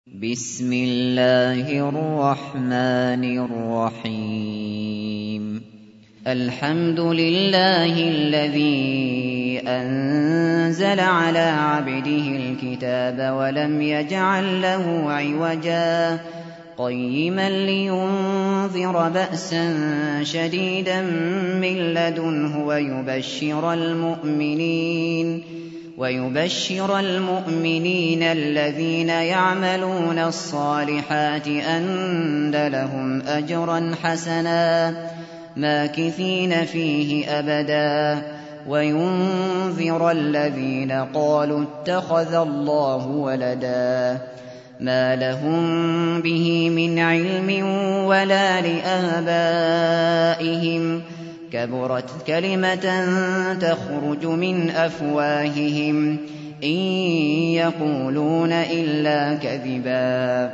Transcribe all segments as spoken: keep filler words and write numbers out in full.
بسم الله الرحمن الرحيم الحمد لله الذي أنزل على عبده الكتاب ولم يجعل له عوجا قيما لينذر بأسا شديدا من لدنه ويبشر المؤمنين ويبشر المؤمنين الذين يعملون الصالحات أن لهم أجرا حسنا ماكثين فيه أبدا وينذر الذين قالوا اتخذ الله ولدا ما لهم به من علم ولا لآبائهم كبرت كلمة تخرج من أفواههم إن يقولون إلا كذبا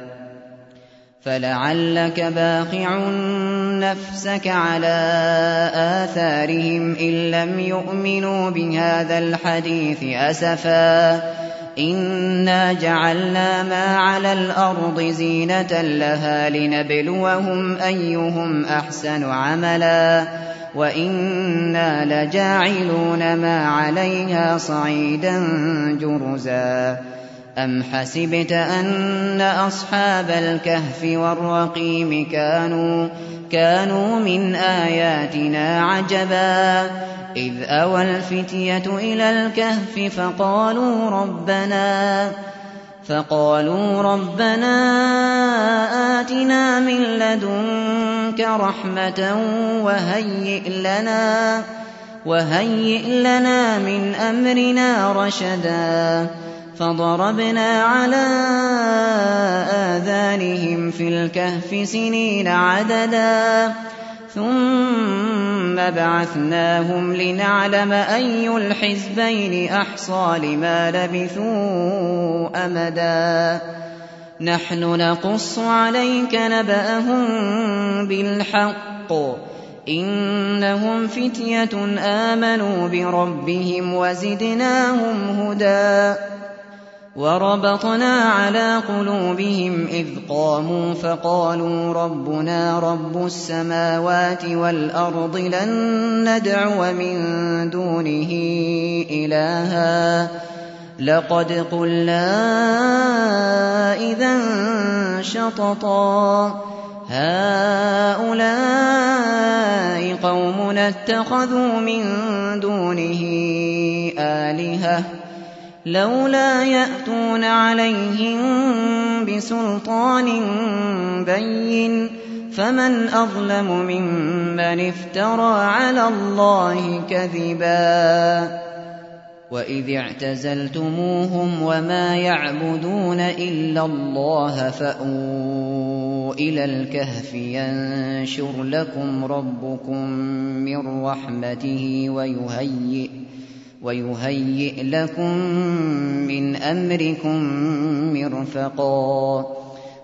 فلعلك باخع نفسك على آثارهم إن لم يؤمنوا بهذا الحديث أسفا إنا جعلنا ما على الأرض زينة لها لنبلوهم أيهم أحسن عملا وإنا لجاعلون ما عليها صعيدا جرزا أم حسبت أن أصحاب الكهف والرقيم كانوا كانوا من آياتنا عجبا إذ أوى الفتية إلى الكهف فقالوا ربنا فقالوا ربنا آتنا من لدنك رحمة وهيئ لنا وهيئ لنا من أمرنا رشدا فضربنا على آذانهم في الكهف سنين عددا ثم بعثناهم لنعلم أي الحزبين أحصى لما لبثوا أمدا نحن نقص عليك نبأهم بالحق إنهم فتية آمنوا بربهم وزدناهم هدى وربطنا على قلوبهم إذ قاموا فقالوا ربنا رب السماوات والأرض لن ندعو من دونه إلها لقد قلنا إذا شططا هؤلاء قومنا اتخذوا من دونه آلهة لولا يأتون عليهم بسلطان بين فمن أظلم ممن افترى على الله كذبا وإذ اعتزلتموهم وما يعبدون إلا الله فأووا إلى الكهف ينشر لكم ربكم من رحمته ويهيئ ويهيئ لكم من أمركم مرفقا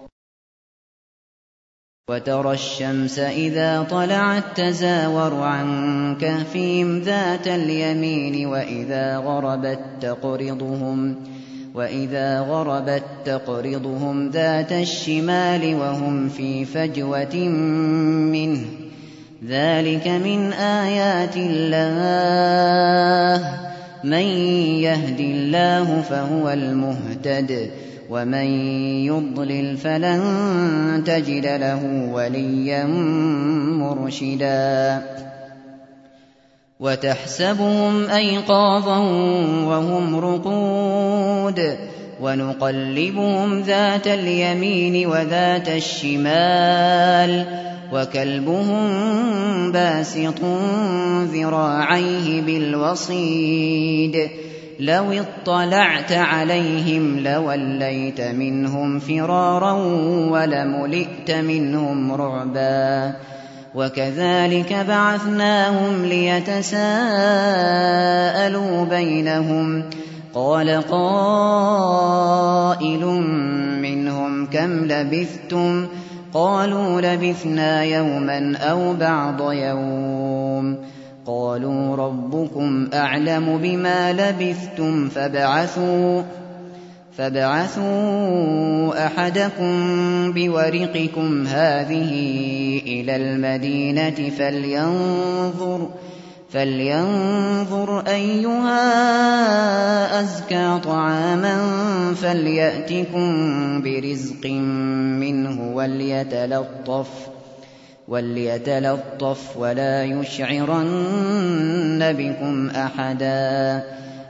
وترى الشمس إذا طلعت تزاور عن كهفهم ذات اليمين وإذا غربت تقرضهم وإذا غربت تقرضهم ذات الشمال وهم في فجوة منه ذلك من آيات الله من يهد الله فهو المهتد ومن يضلل فلن تجد له وليا مرشدا وتحسبهم أيقاظا وهم رقود ونقلبهم ذات اليمين وذات الشمال وكلبهم باسط ذراعيه بالوصيد لو اطلعت عليهم لوليت منهم فرارا ولملئت منهم رعبا وكذلك بعثناهم ليتساءلوا بينهم قال قائل منهم كم لبثتم قالوا لبثنا يوما أو بعض يوم قالوا ربكم أعلم بما لبثتم فابعثوا فابعثوا أحدكم بورقكم هذه إلى المدينة فلينظر, فلينظر أيها أزكى طعاما فليأتكم برزق منه وليتلطف, وليتلطف ولا يشعرن بكم أحدا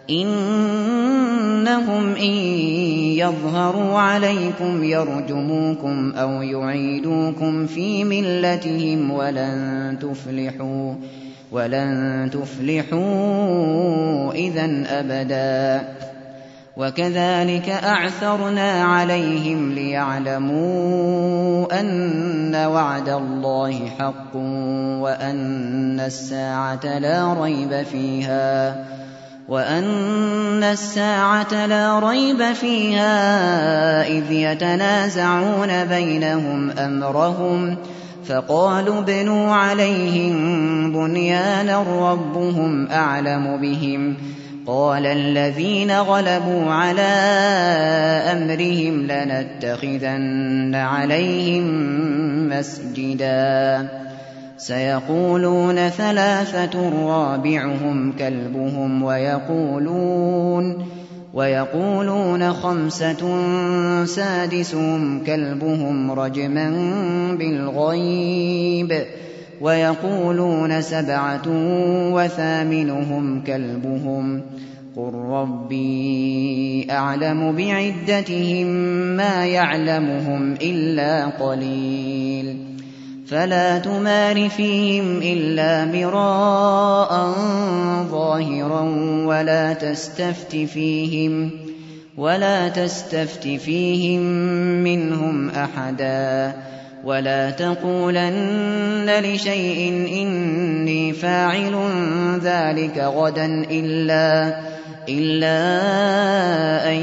إنهم إن يظهروا عليكم يرجموكم أو يعيدوكم في ملتهم ولن تفلحوا ولن تفلحوا إذن أبدا. وكذلك أعثرنا عليهم ليعلموا أن وعد الله حق وأن الساعة لا ريب فيها وأن الساعة لا ريب فيها إذ يتنازعون بينهم أمرهم فقالوا ابنوا عليهم بنيانا ربهم أعلم بهم قال الذين غلبوا على أمرهم لنتخذن عليهم مسجدا سيقولون ثلاثة رابعهم كلبهم ويقولون, ويقولون خمسة سادسهم كلبهم رجما بالغيب ويقولون سبعة وثامنهم كلبهم قل ربي أعلم بعدتهم ما يعلمهم إلا قليل فلا تمار فيهم إلا مراء ظاهرا ولا تستفت فيهم ولا تستفت فيهم منهم أحدا ولا تقولن لشيء إني فاعل ذلك غدا إلا, إلا أن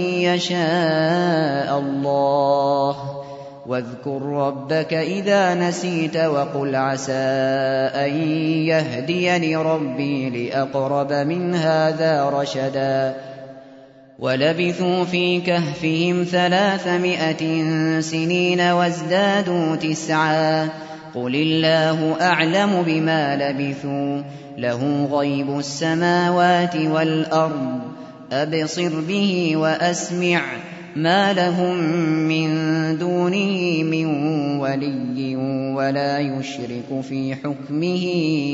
يشاء الله واذكر ربك إذا نسيت وقل عسى أن يهديني ربي لأقرب من هذا رشدا ولبثوا في كهفهم ثلاثمائة سنين وازدادوا تسعا قل الله أعلم بما لبثوا له غيب السماوات والأرض أبصر به وأسمع ما لهم من دونه من ولي ولا يشرك في حكمه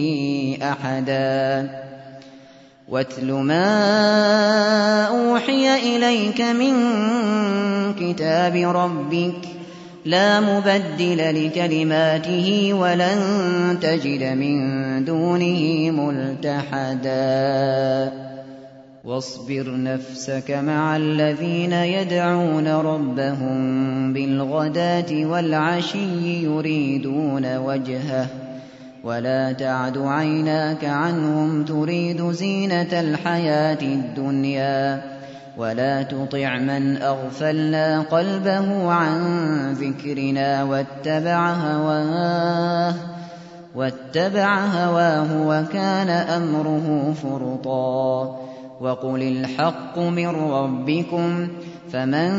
أحدا واتل ما أوحي إليك من كتاب ربك لا مبدل لكلماته ولن تجد من دونه ملتحدا واصبر نفسك مع الذين يدعون ربهم بالغداة والعشي يريدون وجهه ولا تعد عيناك عنهم تريد زينة الحياة الدنيا ولا تطع من أغفلنا قلبه عن ذكرنا واتبع هواه واتبع هواه وكان أمره فرطا وقل الحق من ربكم فمن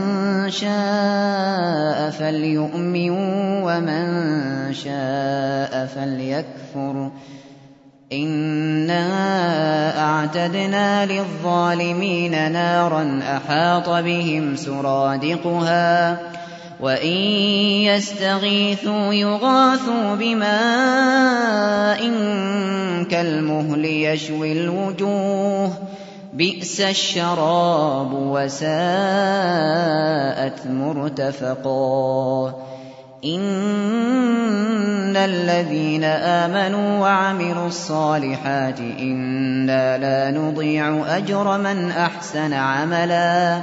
شاء فليؤمن ومن شاء فليكفر إنا أعتدنا للظالمين نارا أحاط بهم سرادقها وإن يستغيثوا يغاثوا بماء كالمهل يشوي الوجوه بئس الشراب وساءت مرتفقا إن الذين آمنوا وعملوا الصالحات إنا لا نضيع أجر من أحسن عملا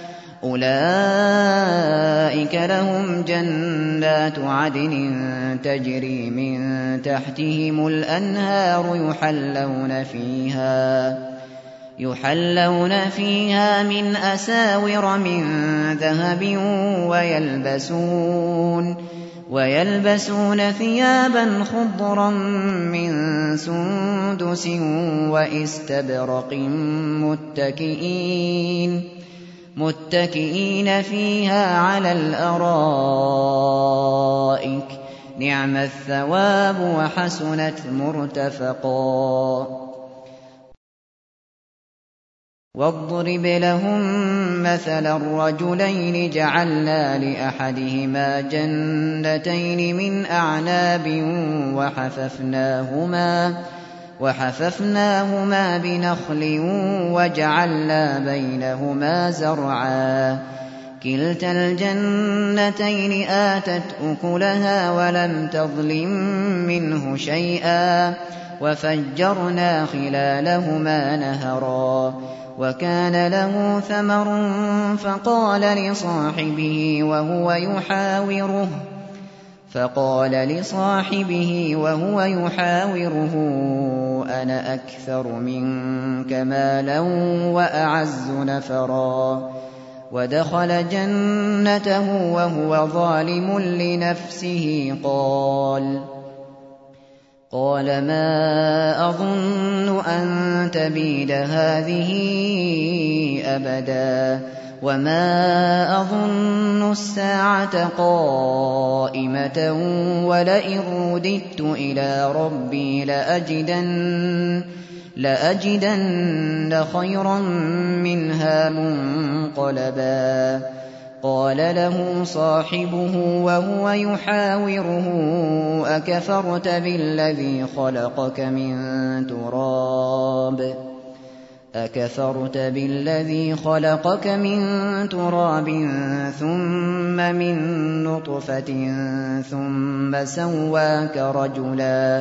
أولئك لهم جنات عدن تجري من تحتهم الأنهار يحلون فيها يحلون فيها من أساور من ذهب ويلبسون ويلبسون ثيابا خضرا من سندس واستبرق متكئين متكئين فيها على الأرائك نعم الثواب وحسنت مرتفقا واضرب لهم مثلا الرجلين جعلنا لأحدهما جنتين من أعناب وحففناهما وحففناهما بنخل وجعلنا بينهما زرعا كلتا الجنتين آتت أكلها ولم تظلم منه شيئا وفجرنا خلالهما نهرا وكان له ثمر فقال لصاحبه وهو يحاوره فقال لصاحبه وهو يحاوره أنا أكثر منك مالا وأعز نفرا ودخل جنته وهو ظالم لنفسه قال قال ما أظن أن تبيد هذه أبدا وما أظن الساعة قائمة ولئن رددت إلى ربي لأجدن, لأجدن خيرا منها منقلبا قال له صاحبه وهو يحاوره أكفرت بالذي خلقك من تراب أكفرت بالذي خلقك من تراب ثم من نطفة ثم سواك رجلا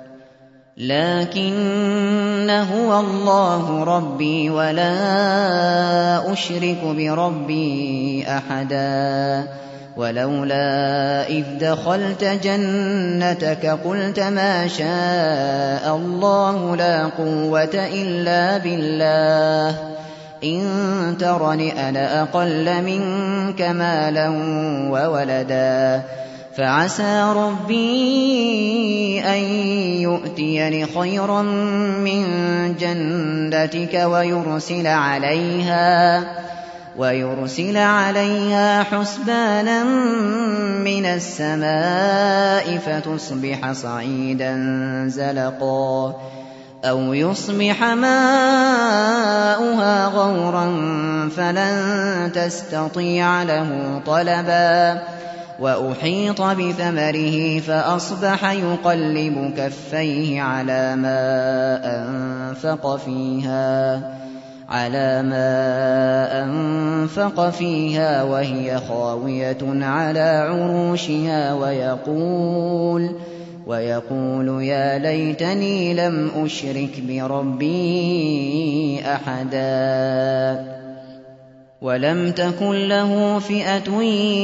لكن هو الله ربي ولا أشرك بربي أحدا ولولا إذ دخلت جنتك قلت ما شاء الله لا قوة إلا بالله إن ترني أنا أقل منك مالا وولدا فعسى ربي أن يؤتيني خيرا من جنتك ويرسل عليها ويرسل عليها حسبانا من السماء فتصبح صعيدا زلقا أو يصبح ماؤها غورا فلن تستطيع له طلبا وأحيط بثمره فأصبح يقلب كفيه على ما أنفق فيها على ما أنفق فيها وهي خاوية على عروشها ويقول ويقول يا ليتني لم أشرك بربي أحدا ولم تكن له فئة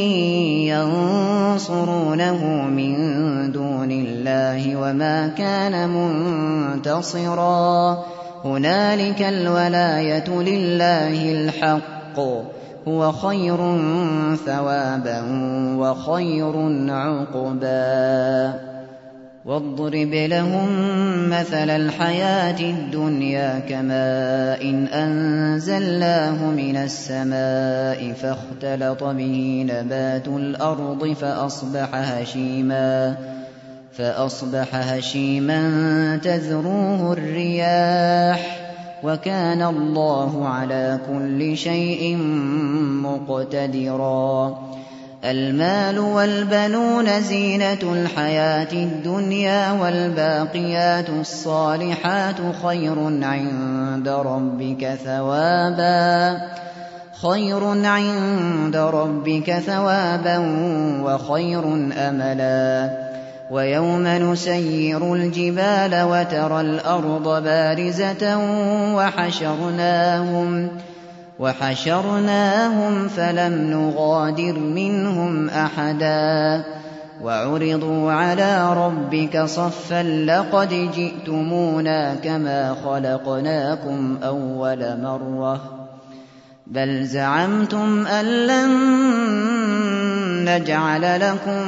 ينصرونه من دون الله وما كان منتصرا هنالك الولاية لله الحق هو خير ثوابا وخير عقبا واضرب لهم مثل الحياة الدنيا كماء إن أنزلناه من السماء فاختلط به نبات الأرض فأصبح هشيما فأصبح هشيما تذروه الرياح وكان الله على كل شيء مقتدرا المال والبنون زينة الحياة الدنيا والباقيات الصالحات خير عند ربك ثوابا خير عند ربك ثوابا وخير أملا ويوم نسير الجبال وترى الأرض بارزة وحشرناهم وحشرناهم فلم نغادر منهم أحدا وعرضوا على ربك صفا لقد جئتمونا كما خلقناكم أول مرة بل زعمتم أن لن نجعل لكم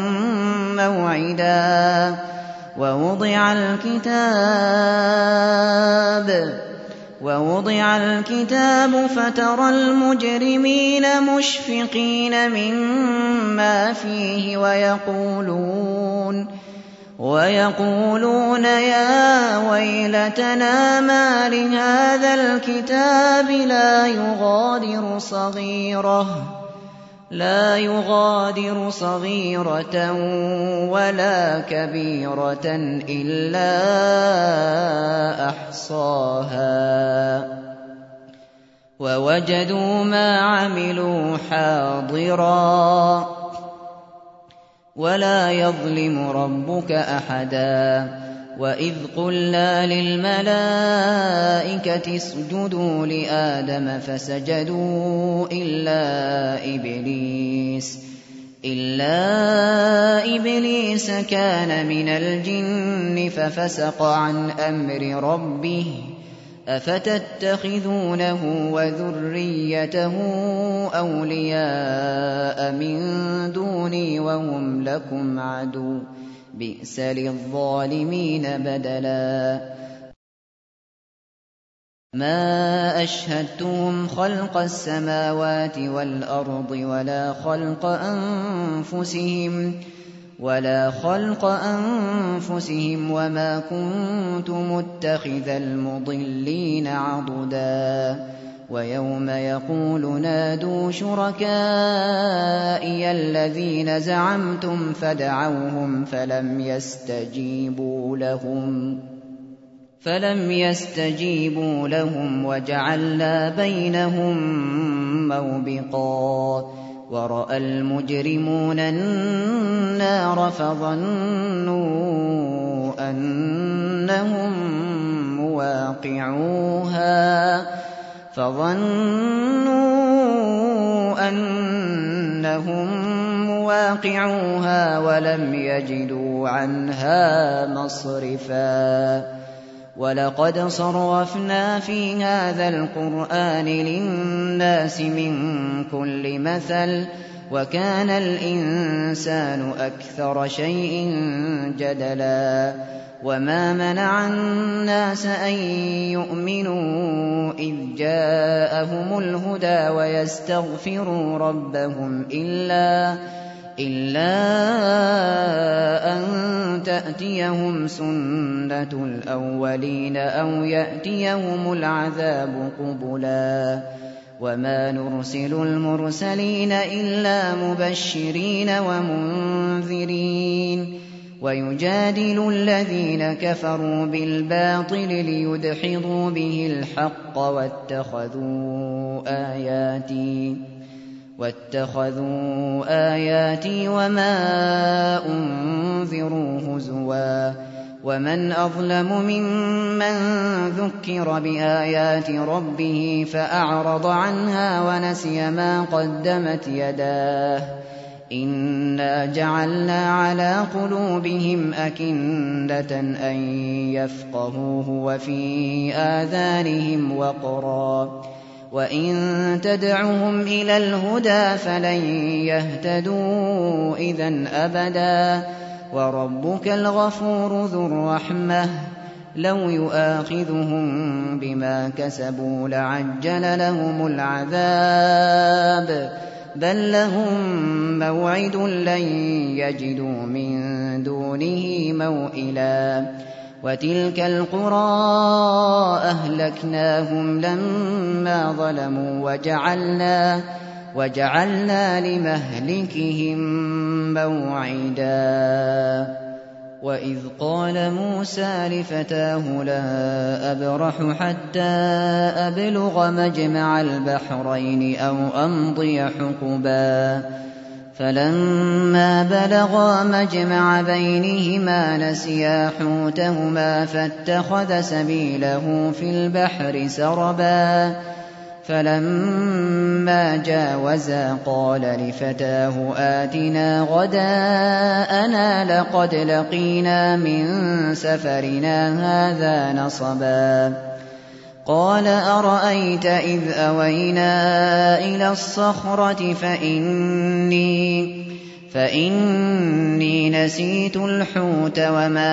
موعدا ووضع الكتاب ووضع الكتاب فترى المجرمين مشفقين مما فيه ويقولون ويقولون يا ويلتنا ما لهذا الكتاب لا يغادر صغيرة لا يغادر صغيرة ولا كبيرة إلا أحصاها ووجدوا ما عملوا حاضرا ولا يظلم ربك أحدا وإذ قلنا للملائكة اسجدوا لآدم فسجدوا إلا إبليس إلا إبليس كان من الجن ففسق عن أمر ربه أفتتخذونه وذريته أولياء من دوني وهم لكم عدو بئس للظالمين بدلا ما أشهدتهم خلق السماوات والأرض ولا خلق أنفسهم ولا خلق أنفسهم وما كنت متخذ المضلين عضدا ويوم يقول نادوا شركائي الذين زعمتم فدعوهم فلم يستجيبوا لهم فلم يستجيبوا لهم وجعلنا بينهم موبقا ورأى المجرمون النار فظنوا أنهم مواقعوها فظنوا أنهم مواقعوها ولم يجدوا عنها مصرفا ولقد صرفنا في هذا القرآن للناس من كل مثل وكان الإنسان أكثر شيء جدلا وما منع الناس أن يؤمنوا إذ جاءهم الهدى ويستغفروا ربهم إلا إلا أن تأتيهم سنة الأولين أو يأتيهم العذاب قبلا وما نرسل المرسلين إلا مبشرين ومنذرين ويجادل الذين كفروا بالباطل ليدحضوا به الحق واتخذوا آياتي واتخذوا آياتي وما أنذروا هزوا ومن أظلم ممن ذكر بآيات ربه فأعرض عنها ونسي ما قدمت يداه إنا جعلنا على قلوبهم أكنة أن يفقهوه وفي آذانهم وقرا وإن تدعهم إلى الهدى فلن يهتدوا إذا أبدا وربك الغفور ذو الرحمة لو يؤاخذهم بما كسبوا لعجل لهم العذاب بل لهم موعد لن يجدوا من دونه موئلا وتلك القرى أهلكناهم لما ظلموا وجعلنا وجعلنا لمهلكهم موعدا وإذ قال موسى لفتاه لا أبرح حتى أبلغ مجمع البحرين أو أمضي حقبا فلما بلغا مجمع بينهما نسيا حوتهما فاتخذ سبيله في البحر سربا فلما جاوزا قال لفتاه آتنا غداءنا لقد لقينا من سفرنا هذا نصبا قال أرأيت إذ أوينا إلى الصخرة فإني, فإني نسيت الحوت وما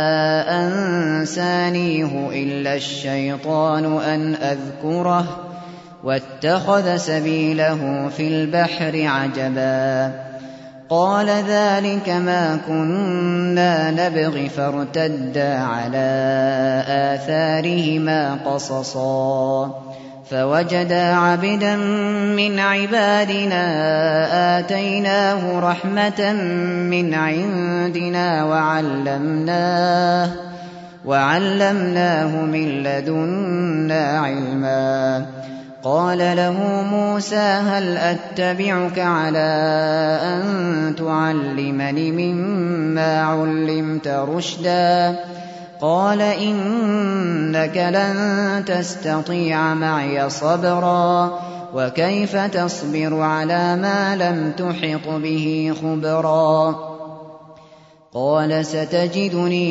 أنسانيه إلا الشيطان أن أذكره واتخذ سبيله في البحر عجبا قال ذلك ما كنا نبغ فارتدا على آثارهما قصصا فوجدا عبدا من عبادنا آتيناه رحمة من عندنا وعلمناه, وعلمناه من لدنا علما قال له موسى هل أتبعك على أن تعلمني مما علمت رشدا قال إنك لن تستطيع معي صبرا وكيف تصبر على ما لم تحط به خبرا قال ستجدني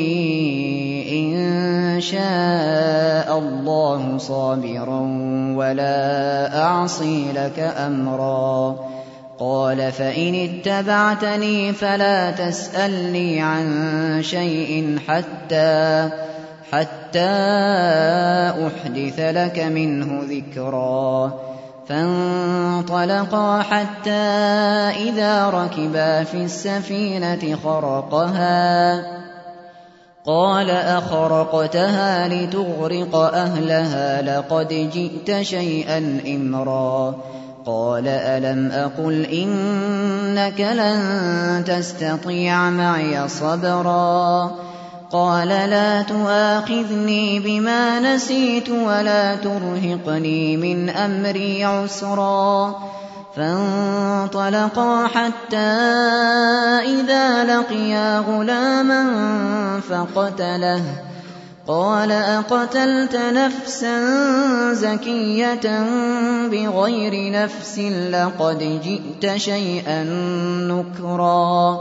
إن شاء الله صابرا ولا أعصي لك أمرا قال فإن اتبعتني فلا تسألني عن شيء حتى حتى أحدث لك منه ذكرا فانطلقا حتى إذا ركبا في السفينة خرقها قال أخرقتها لتغرق أهلها لقد جئت شيئا إمرا قال ألم أقل إنك لن تستطيع معي صبرا قال لا تؤاخذني بما نسيت ولا ترهقني من أمري عسرا فانطلقا حتى إذا لقيا غلاما فقتله قال أقتلت نفسا زكية بغير نفس لقد جئت شيئا نكرا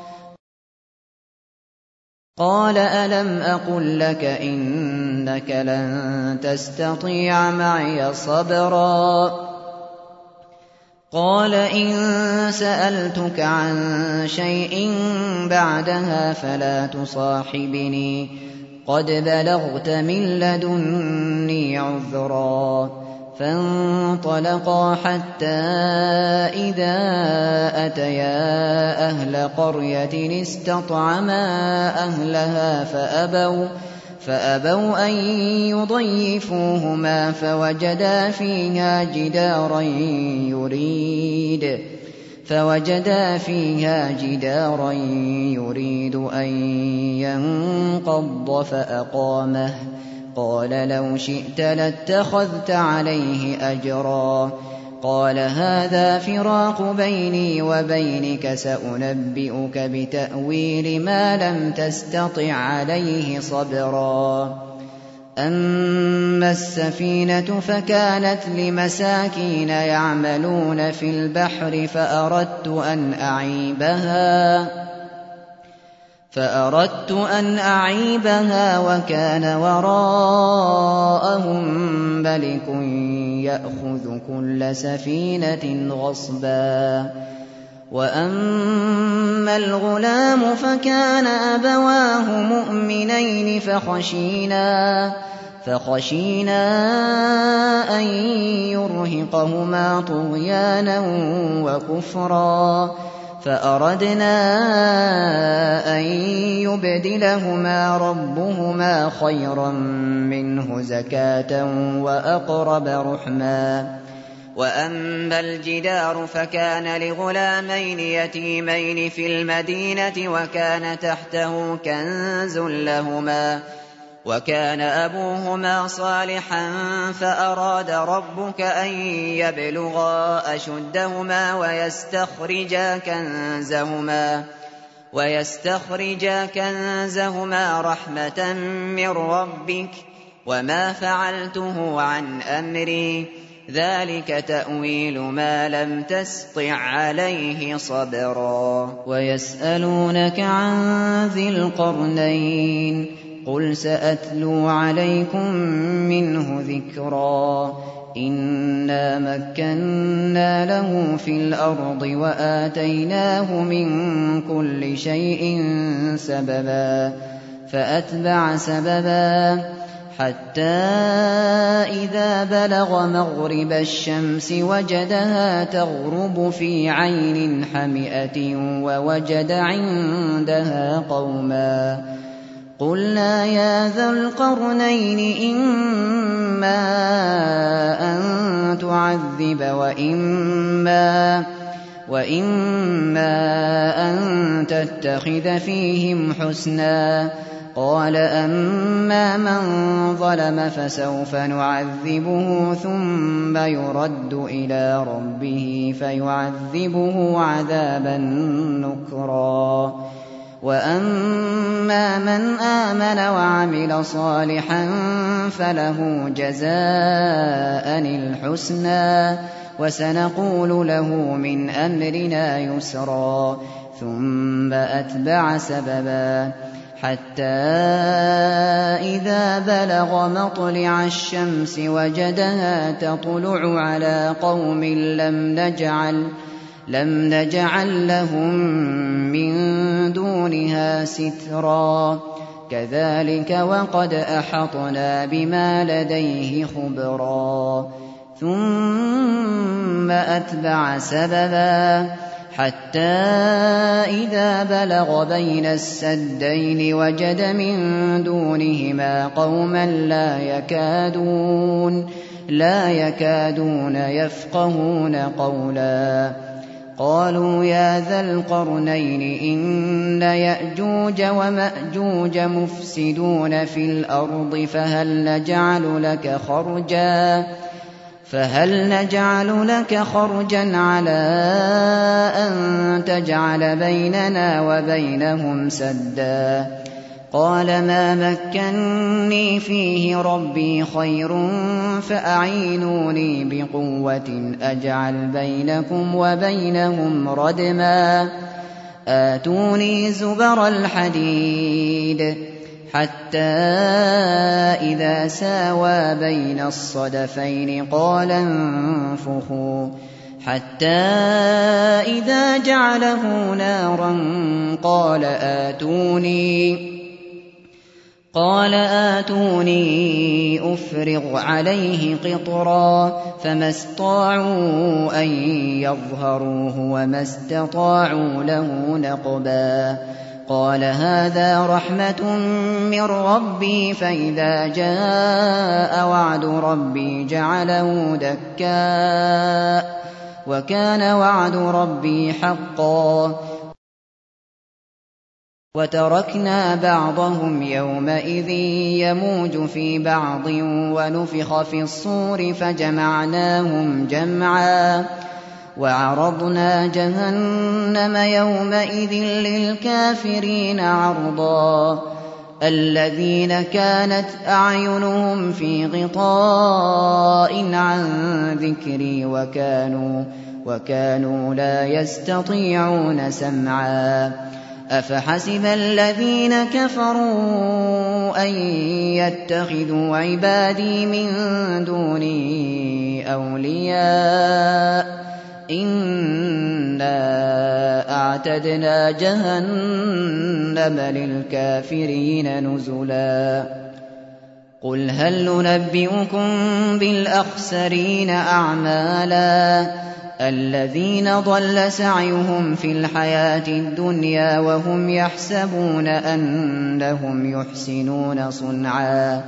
قال ألم أقل لك إنك لن تستطيع معي صبرا قال إن سألتك عن شيء بعدها فلا تصاحبني قد بلغت من لدني عذرا فانطلقا حتى إذا أتيا أهل قرية استطعما أهلها فأبوا, فأبوا أن يضيفوهما فوجدا فيها جدارا يريد فوجدا فيها جدارا يريد أن ينقض فأقامه قال لو شئت لاتخذت عليه أجرا قال هذا فراق بيني وبينك سأنبئك بتأويل ما لم تستطع عليه صبرا أما السفينة فكانت لمساكين يعملون في البحر فأردت أن أعيبها فأردت أن أعيبها وكان وراءهم ملك يأخذ كل سفينة غصبا وأما الغلام فكان أبواه مؤمنين فخشينا فخشينا أن يرهقهما طغيانا وكفرا فأردنا أن يبدلهما ربهما خيرا منه زكاة وأقرب رحما وأما الجدار فكان لغلامين يتيمين في المدينة وكان تحته كنز لهما وكان أبوهما صالحا فأراد ربك أن يبلغا أشدهما ويستخرجا كنزهما ويستخرجا كنزهما رحمة من ربك وما فعلته عن أمري ذلك تأويل ما لم تسطع عليه صبرا ويسألونك عن ذي القرنين قل سأتلو عليكم منه ذكرا إِنَّا مَكَّنَّا لَهُ فِي الْأَرْضِ وَآتَيْنَاهُ مِن كُلِّ شَيْءٍ سَبَبًا فَأَتْبَعَ سَبَبًا حَتَّىٰ إِذَا بَلَغَ مَغْرِبَ الشَّمْسِ وَجَدَهَا تَغْرُبُ فِي عَيْنٍ حَمِئَةٍ وَوَجَدَ عِندَهَا قَوْمًا قُلْنَا يَا ذَا الْقَرْنَيْنِ إِمَّا أَن تُعَذِّبَ وَإِمَّا, وإما أَن تَتَّخِذَ فِيهِمْ حُسْنًا قَالَ أَمَّا مَن ظَلَمَ فَسَوْفَ نُعَذِّبُهُ ثُمَّ يُرَدُّ إِلَىٰ رَبِّهِ فَيُعَذِّبُهُ عَذَابًا نُّكْرًا وَأَمَّا مَنْ آمَنَ وَعَمِلَ صَالِحًا فَلَهُ جَزَاءً الْحُسْنَىٰ وَسَنَقُولُ لَهُ مِنْ أَمْرِنَا يُسْرًا ثُمَّ أَتْبَعَ سَبَبًا حَتَّىٰ إِذَا بَلَغَ مَطْلِعَ الشَّمْسِ وَجَدَهَا تَطْلُعُ عَلَىٰ قَوْمٍ لَّمْ نَجْعَل لَّمْ نَجْعَل لَّهُم مِّن دُونِهَا سِتْرًا كَذَٰلِكَ وَقَدْ أَحَطْنَا بِمَا لَدَيْهِ خُبْرًا ثُمَّ أَتْبَعَ سَبَبًا حَتَّىٰ إِذَا بَلَغَ بَيْنَ السَّدَّيْنِ وَجَدَ مِن دُونِهِمَا قَوْمًا لَّا يَكَادُونَ لَا يَكَادُونَ يَفْقَهُونَ قَوْلًا قَالُوا يَا ذَا الْقَرْنَيْنِ إِنَّ يَأْجُوجَ وَمَأْجُوجَ مُفْسِدُونَ فِي الْأَرْضِ فَهَلْ نَجْعَلُ لَكَ خَرْجًا فهل نجعل لك خرجا على أن تجعل بيننا وبينهم سدا قال ما مكني فيه ربي خير فأعينوني بقوة أجعل بينكم وبينهم ردما آتوني زبر الحديد حتى إذا ساوى بين الصدفين قال انفخوا حتى إذا جعله نارا قال آتوني قال آتوني أفرغ عليه قطرا فما استطاعوا أن يظهروه وما استطاعوا له نقبا قال هذا رحمة من ربي فإذا جاء وعد ربي جعله دكاء وكان وعد ربي حقا وتركنا بعضهم يومئذ يموج في بعض ونفخ في الصور فجمعناهم جمعا وعرضنا جهنم يومئذ للكافرين عرضا الذين كانت أعينهم في غطاء عن ذكري وكانوا, وكانوا لا يستطيعون سمعا أفحسب الذين كفروا أن يتخذوا عبادي من دوني أولياء إنا أعتدنا جهنم للكافرين نزلا قل هل ننبئكم بالأخسرين أعمالا الذين ضل سعيهم في الحياة الدنيا وهم يحسبون أنهم يحسنون صنعا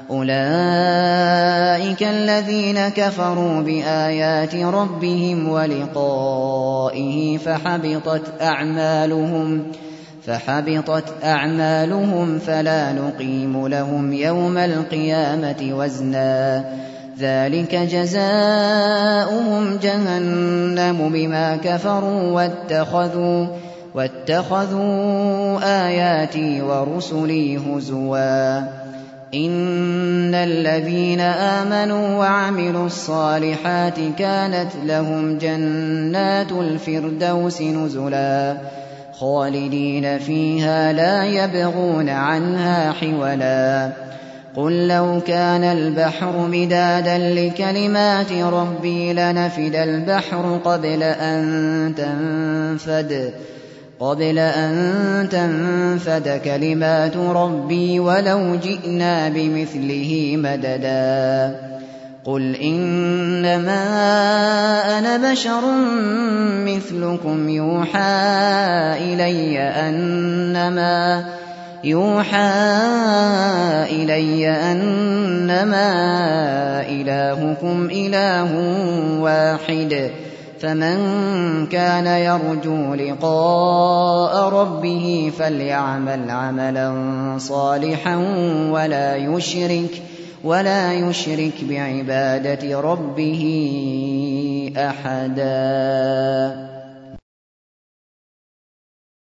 أولئك الذين كفروا بآيات ربهم ولقائه فحبطت أعمالهم فحبطت أعمالهم فلا نقيم لهم يوم القيامة وزنا ذلك جزاؤهم جهنم بما كفروا واتخذوا, واتخذوا آياتي ورسلي هزوا إن الذين آمنوا وعملوا الصالحات كانت لهم جنات الفردوس نزلا خالدين فيها لا يبغون عنها حولا قل لو كان البحر مدادا لكلمات ربي لنفد البحر قبل أن تنفد قبل أن تنفد كلمات ربي ولو جئنا بمثله مددا قل إنما أنا بشر مثلكم يوحى إلي أنما يوحى إلي أنما إلهكم إله واحد فمن كان يرجو لقاء ربه فليعمل عملا صالحا ولا يشرك ولا يشرك بعبادة ربه أحدا.